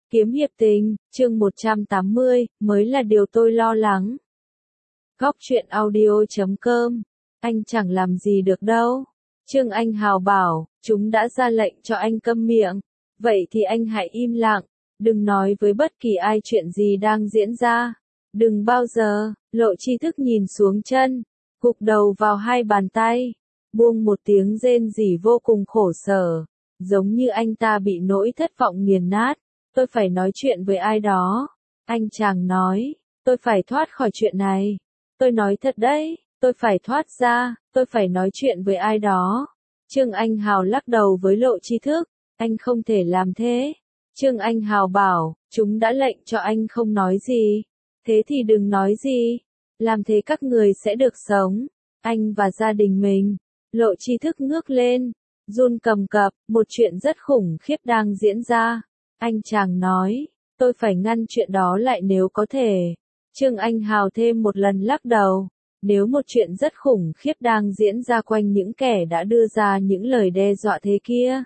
Kiếm hiệp tình, chương 180, mới là điều tôi lo lắng. Góc truyện audio.com, anh chẳng làm gì được đâu. Trương Anh Hào bảo, chúng đã ra lệnh cho anh câm miệng. Vậy thì anh hãy im lặng, đừng nói với bất kỳ ai chuyện gì đang diễn ra. Đừng bao giờ, Lộ Tri Thức nhìn xuống chân, gục đầu vào hai bàn tay, buông một tiếng rên rỉ vô cùng khổ sở, giống như anh ta bị nỗi thất vọng nghiền nát. Tôi phải nói chuyện với ai đó. Anh chàng nói, tôi phải thoát khỏi chuyện này. Tôi nói thật đấy, tôi phải thoát ra, tôi phải nói chuyện với ai đó. Trương Anh Hào lắc đầu với Lộ Tri Thức, anh không thể làm thế. Trương Anh Hào bảo, chúng đã lệnh cho anh không nói gì. Thế thì đừng nói gì. Làm thế các người sẽ được sống. Anh và gia đình mình. Lộ Tri Thức ngước lên, run cầm cập, một chuyện rất khủng khiếp đang diễn ra. Anh chàng nói, tôi phải ngăn chuyện đó lại nếu có thể. Trương Anh Hào thêm một lần lắc đầu. Nếu một chuyện rất khủng khiếp đang diễn ra quanh những kẻ đã đưa ra những lời đe dọa thế kia,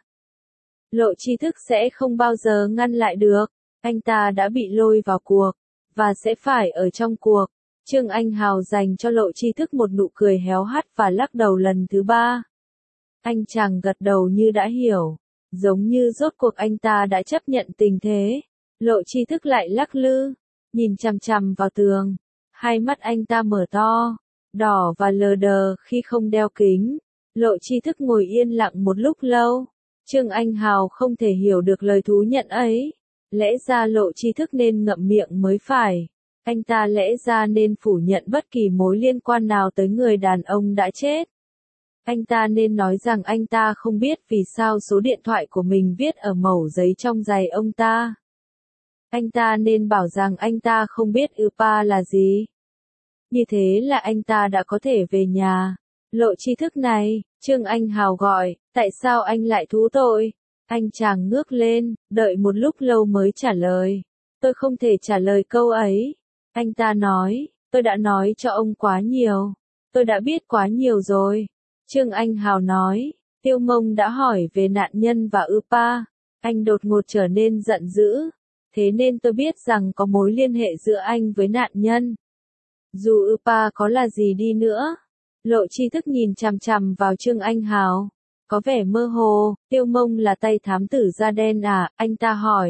Lộ Tri Thức sẽ không bao giờ ngăn lại được. Anh ta đã bị lôi vào cuộc, và sẽ phải ở trong cuộc. Trương Anh Hào dành cho Lộ Tri Thức một nụ cười héo hắt và lắc đầu lần thứ ba. Anh chàng gật đầu như đã hiểu. Giống như rốt cuộc anh ta đã chấp nhận tình thế. Lộ Tri Thức lại lắc lư, nhìn chằm chằm vào tường. Hai mắt anh ta mở to, đỏ và lờ đờ khi không đeo kính. Lộ Tri Thức ngồi yên lặng một lúc lâu. Trương Anh Hào không thể hiểu được lời thú nhận ấy. Lẽ ra Lộ Tri Thức nên ngậm miệng mới phải. Anh ta lẽ ra nên phủ nhận bất kỳ mối liên quan nào tới người đàn ông đã chết. Anh ta nên nói rằng anh ta không biết vì sao số điện thoại của mình viết ở mẩu giấy trong giày ông ta. Anh ta nên bảo rằng anh ta không biết UPA là gì. Như thế là anh ta đã có thể về nhà. Lộ Tri Thức này, Trương Anh Hào gọi, tại sao anh lại thú tội? Anh chàng ngước lên, đợi một lúc lâu mới trả lời. Tôi không thể trả lời câu ấy. Anh ta nói, tôi đã nói cho ông quá nhiều. Tôi đã biết quá nhiều rồi. Trương Anh Hào nói, Tiêu Mông đã hỏi về nạn nhân và UPA. Anh đột ngột trở nên giận dữ. Thế nên tôi biết rằng có mối liên hệ giữa anh với nạn nhân. Dù UPA có là gì đi nữa. Lộ Tri Thức nhìn chằm chằm vào Trương Anh Hào. Có vẻ mơ hồ, Tiêu Mông là tay thám tử da đen à, anh ta hỏi.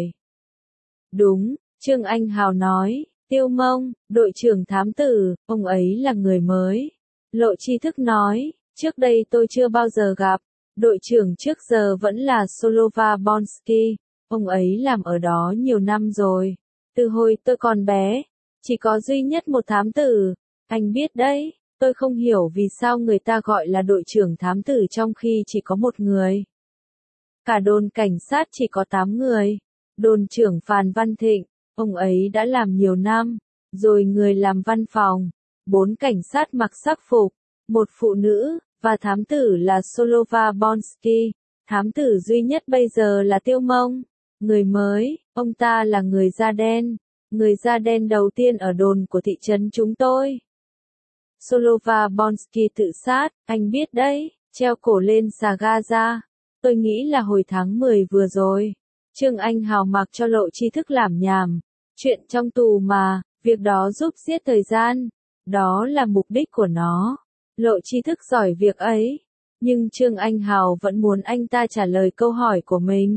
Đúng, Trương Anh Hào nói, Tiêu Mông, đội trưởng thám tử, ông ấy là người mới. Lộ Tri Thức nói, trước đây tôi chưa bao giờ gặp. Đội trưởng trước giờ vẫn là Solova Bonsky. Ông ấy làm ở đó nhiều năm rồi. Từ hồi tôi còn bé, chỉ có duy nhất một thám tử. Anh biết đấy, tôi không hiểu vì sao người ta gọi là đội trưởng thám tử trong khi chỉ có một người. Cả đồn cảnh sát chỉ có 8 người. Đồn trưởng Phàn Văn Thịnh, ông ấy đã làm nhiều năm. Rồi người làm văn phòng. 4 cảnh sát mặc sắc phục. Một phụ nữ, và thám tử là Solova Bonsky. Thám tử duy nhất bây giờ là Tiêu Mông. Người mới, ông ta là người da đen. Người da đen đầu tiên ở đồn của thị trấn chúng tôi. Solova Bonsky tự sát, anh biết đấy, treo cổ lên xà Gaza. Tôi nghĩ là hồi tháng 10 vừa rồi. Trương Anh Hào mặc cho Lộ Tri Thức làm nhảm. Chuyện trong tù mà, việc đó giúp giết thời gian. Đó là mục đích của nó. Lộ Tri Thức giỏi việc ấy. Nhưng Trương Anh Hào vẫn muốn anh ta trả lời câu hỏi của mình.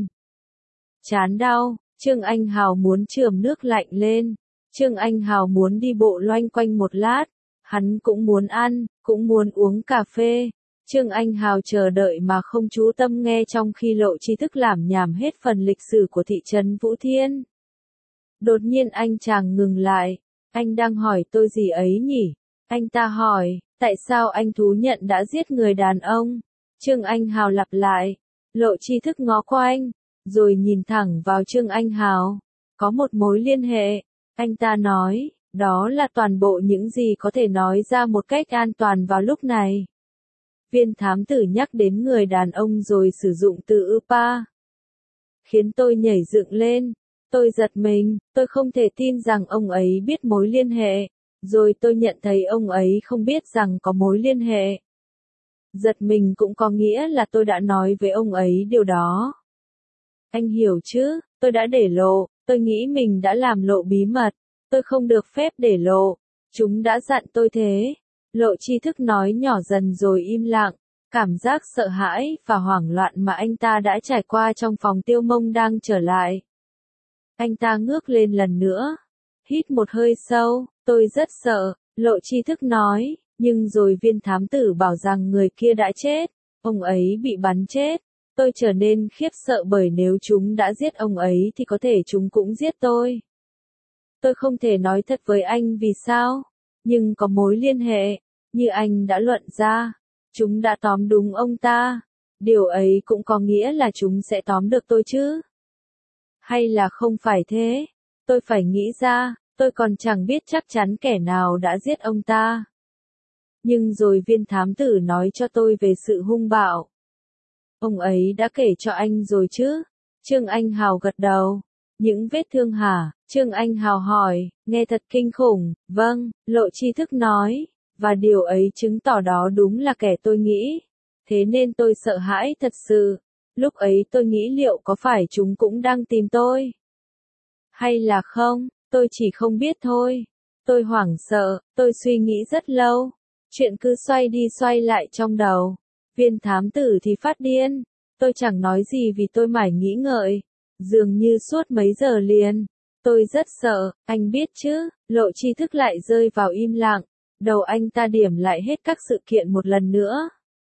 Chán đau, Trương Anh Hào muốn chườm nước lạnh lên. Trương Anh Hào muốn đi bộ loanh quanh một lát. Hắn cũng muốn ăn, cũng muốn uống cà phê. Trương Anh Hào chờ đợi mà không chú tâm nghe trong khi Lộ Tri Thức làm nhảm hết phần lịch sử của thị trấn Vũ Thiên. Đột nhiên anh chàng ngừng lại. Anh đang hỏi tôi gì ấy nhỉ? Anh ta hỏi, tại sao anh thú nhận đã giết người đàn ông? Trương Anh Hào lặp lại. Lộ Tri Thức ngó quanh, rồi nhìn thẳng vào Trương Anh Hào. Có một mối liên hệ. Anh ta nói, đó là toàn bộ những gì có thể nói ra một cách an toàn vào lúc này. Viên thám tử nhắc đến người đàn ông rồi sử dụng từ UPA. Khiến tôi nhảy dựng lên. Tôi giật mình, tôi không thể tin rằng ông ấy biết mối liên hệ. Rồi tôi nhận thấy ông ấy không biết rằng có mối liên hệ. Giật mình cũng có nghĩa là tôi đã nói với ông ấy điều đó. Anh hiểu chứ, tôi đã để lộ, Tôi nghĩ mình đã làm lộ bí mật, tôi không được phép để lộ. Chúng đã dặn tôi thế. Lộ tri thức nói nhỏ dần rồi im lặng. Cảm giác sợ hãi và hoảng loạn mà anh ta đã trải qua trong phòng Tiêu Mông đang trở lại. Anh ta ngước lên lần nữa. Hít một hơi sâu, tôi rất sợ, lộ tri thức nói, nhưng rồi viên thám tử bảo rằng người kia đã chết, ông ấy bị bắn chết. Tôi trở nên khiếp sợ bởi nếu chúng đã giết ông ấy thì có thể chúng cũng giết tôi. Tôi không thể nói thật với anh vì sao, nhưng có mối liên hệ, như anh đã luận ra. Chúng đã tóm đúng ông ta. Điều ấy cũng có nghĩa là chúng sẽ tóm được tôi chứ? Hay là không phải thế? Tôi phải nghĩ ra, tôi còn chẳng biết chắc chắn kẻ nào đã giết ông ta. Nhưng rồi viên thám tử nói cho tôi về sự hung bạo. Ông ấy đã kể cho anh rồi chứ? Trương Anh Hào gật đầu. Những vết thương hả? Trương Anh Hào hỏi, nghe thật kinh khủng. Vâng, lộ tri thức nói. Và điều ấy chứng tỏ đó đúng là kẻ tôi nghĩ. Thế nên tôi sợ hãi thật sự. Lúc ấy tôi nghĩ liệu có phải chúng cũng đang tìm tôi? Hay là không, tôi chỉ không biết thôi. Tôi hoảng sợ, tôi suy nghĩ rất lâu. Chuyện cứ xoay đi xoay lại trong đầu. Viên thám tử thì phát điên. Tôi chẳng nói gì vì tôi mải nghĩ ngợi. Dường như suốt mấy giờ liền. Tôi rất sợ, anh biết chứ, lộ tri thức lại rơi vào im lặng. Đầu anh ta điểm lại hết các sự kiện một lần nữa.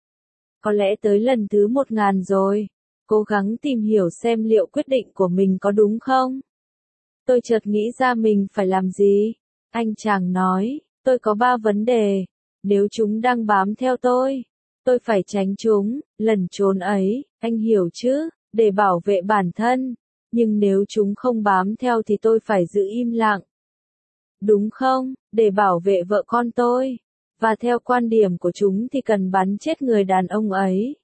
Có lẽ tới lần thứ 1000 rồi. Cố gắng tìm hiểu xem liệu quyết định của mình có đúng không. Tôi chợt nghĩ ra mình phải làm gì. Anh chàng nói, tôi có 3 vấn đề. Nếu chúng đang bám theo tôi phải tránh chúng, lần trốn ấy, anh hiểu chứ, để bảo vệ bản thân. Nhưng nếu chúng không bám theo thì tôi phải giữ im lặng. Đúng không, để bảo vệ vợ con tôi. Và theo quan điểm của chúng thì cần bắn chết người đàn ông ấy.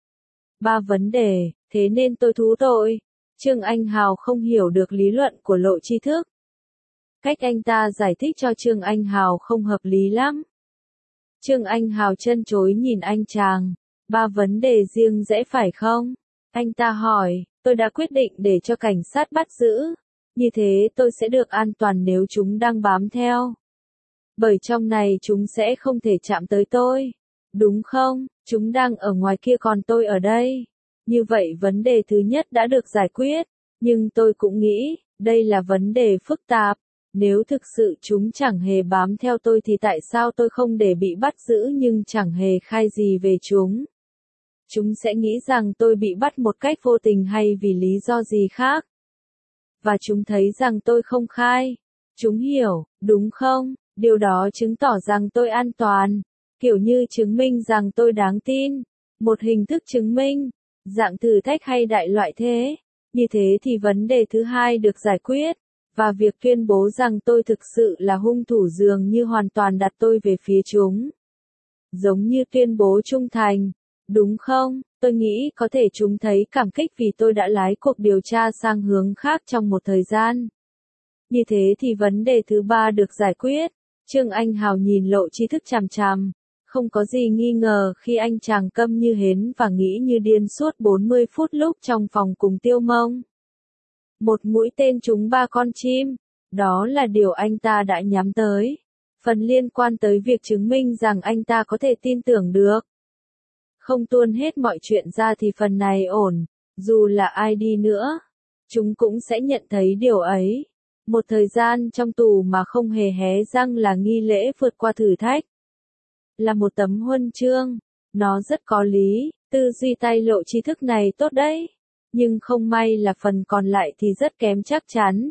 3 vấn đề, thế nên tôi thú tội. Trương Anh Hào không hiểu được lý luận của lộ tri thức. Cách anh ta giải thích cho Trương Anh Hào không hợp lý lắm. Trương Anh Hào chân chối nhìn anh chàng. 3 vấn đề riêng rẽ phải không? Anh ta hỏi, tôi đã quyết định để cho cảnh sát bắt giữ. Như thế tôi sẽ được an toàn nếu chúng đang bám theo. Bởi trong này chúng sẽ không thể chạm tới tôi. Đúng không? Chúng đang ở ngoài kia còn tôi ở đây. Như vậy vấn đề thứ nhất đã được giải quyết. Nhưng tôi cũng nghĩ, đây là vấn đề phức tạp. Nếu thực sự chúng chẳng hề bám theo tôi thì tại sao tôi không để bị bắt giữ nhưng chẳng hề khai gì về chúng? Chúng sẽ nghĩ rằng tôi bị bắt một cách vô tình hay vì lý do gì khác. Và chúng thấy rằng tôi không khai. Chúng hiểu, đúng không? Điều đó chứng tỏ rằng tôi an toàn. Kiểu như chứng minh rằng tôi đáng tin. Một hình thức chứng minh. Dạng thử thách hay đại loại thế. Như thế thì vấn đề thứ hai được giải quyết. Và việc tuyên bố rằng tôi thực sự là hung thủ dường như hoàn toàn đặt tôi về phía chúng. Giống như tuyên bố trung thành. Đúng không? Tôi nghĩ có thể chúng thấy cảm kích vì tôi đã lái cuộc điều tra sang hướng khác trong một thời gian. Như thế thì vấn đề thứ ba được giải quyết. Trương Anh Hào nhìn lộ tri thức chằm chằm. Không có gì nghi ngờ khi anh chàng câm như hến và nghĩ như điên suốt 40 phút lúc trong phòng cùng Tiêu Mông. Một mũi tên trúng 3 con chim. Đó là điều anh ta đã nhắm tới. Phần liên quan tới việc chứng minh rằng anh ta có thể tin tưởng được. Không tuôn hết mọi chuyện ra thì phần này ổn. Dù là ai đi nữa, chúng cũng sẽ nhận thấy điều ấy. Một thời gian trong tù mà không hề hé răng là nghi lễ vượt qua thử thách. Là một tấm huân chương. Nó rất có lý, tư duy tay lộ tri thức này tốt đấy. Nhưng không may là phần còn lại thì rất kém chắc chắn.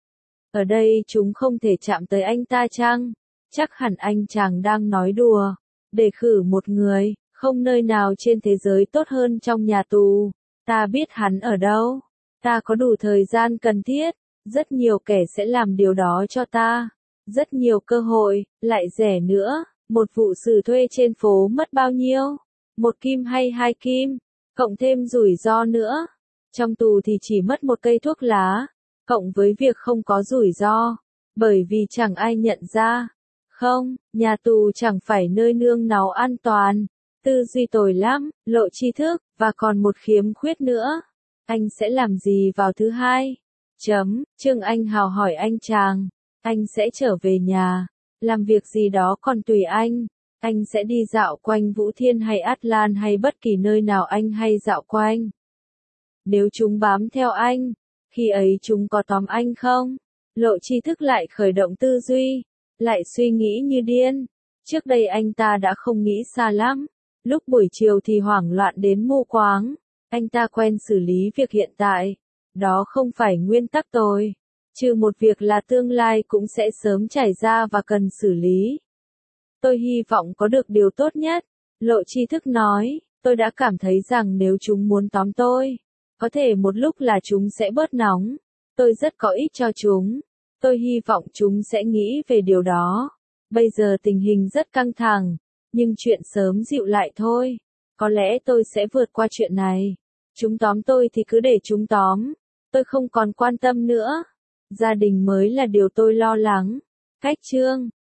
Ở đây chúng không thể chạm tới anh ta chăng? Chắc hẳn anh chàng đang nói đùa. Để khử một người, không nơi nào trên thế giới tốt hơn trong nhà tù. Ta biết hắn ở đâu. Ta có đủ thời gian cần thiết. Rất nhiều kẻ sẽ làm điều đó cho ta. Rất nhiều cơ hội, lại rẻ nữa. Một vụ xử thuê trên phố mất bao nhiêu? 1 kim hay 2 kim? Cộng thêm rủi ro nữa. Trong tù thì chỉ mất 1 cây thuốc lá. Cộng với việc không có rủi ro. Bởi vì chẳng ai nhận ra. Không, nhà tù chẳng phải nơi nương náu an toàn. Tư duy tồi lắm, lộ tri thức, và còn một khiếm khuyết nữa. Anh sẽ làm gì vào thứ hai? Trương Anh Hào hỏi anh chàng, anh sẽ trở về nhà, làm việc gì đó còn tùy anh sẽ đi dạo quanh Vũ Thiên hay Atlan hay bất kỳ nơi nào anh hay dạo quanh. Nếu chúng bám theo anh, khi ấy chúng có tóm anh không? Lộ Tri Thức lại khởi động tư duy, lại suy nghĩ như điên. Trước đây anh ta đã không nghĩ xa lắm, lúc buổi chiều thì hoảng loạn đến mù quáng. Anh ta quen xử lý việc hiện tại, đó không phải nguyên tắc tôi. Trừ một việc là tương lai cũng sẽ sớm trải ra và cần xử lý. Tôi hy vọng có được điều tốt nhất, Lộ Tri Thức nói, tôi đã cảm thấy rằng nếu chúng muốn tóm tôi, có thể một lúc là chúng sẽ bớt nóng, tôi rất có ích cho chúng, tôi hy vọng chúng sẽ nghĩ về điều đó. Bây giờ tình hình rất căng thẳng, nhưng chuyện sớm dịu lại thôi, có lẽ tôi sẽ vượt qua chuyện này. Chúng tóm tôi thì cứ để chúng tóm, tôi không còn quan tâm nữa. Gia đình mới là điều tôi lo lắng. Cách chương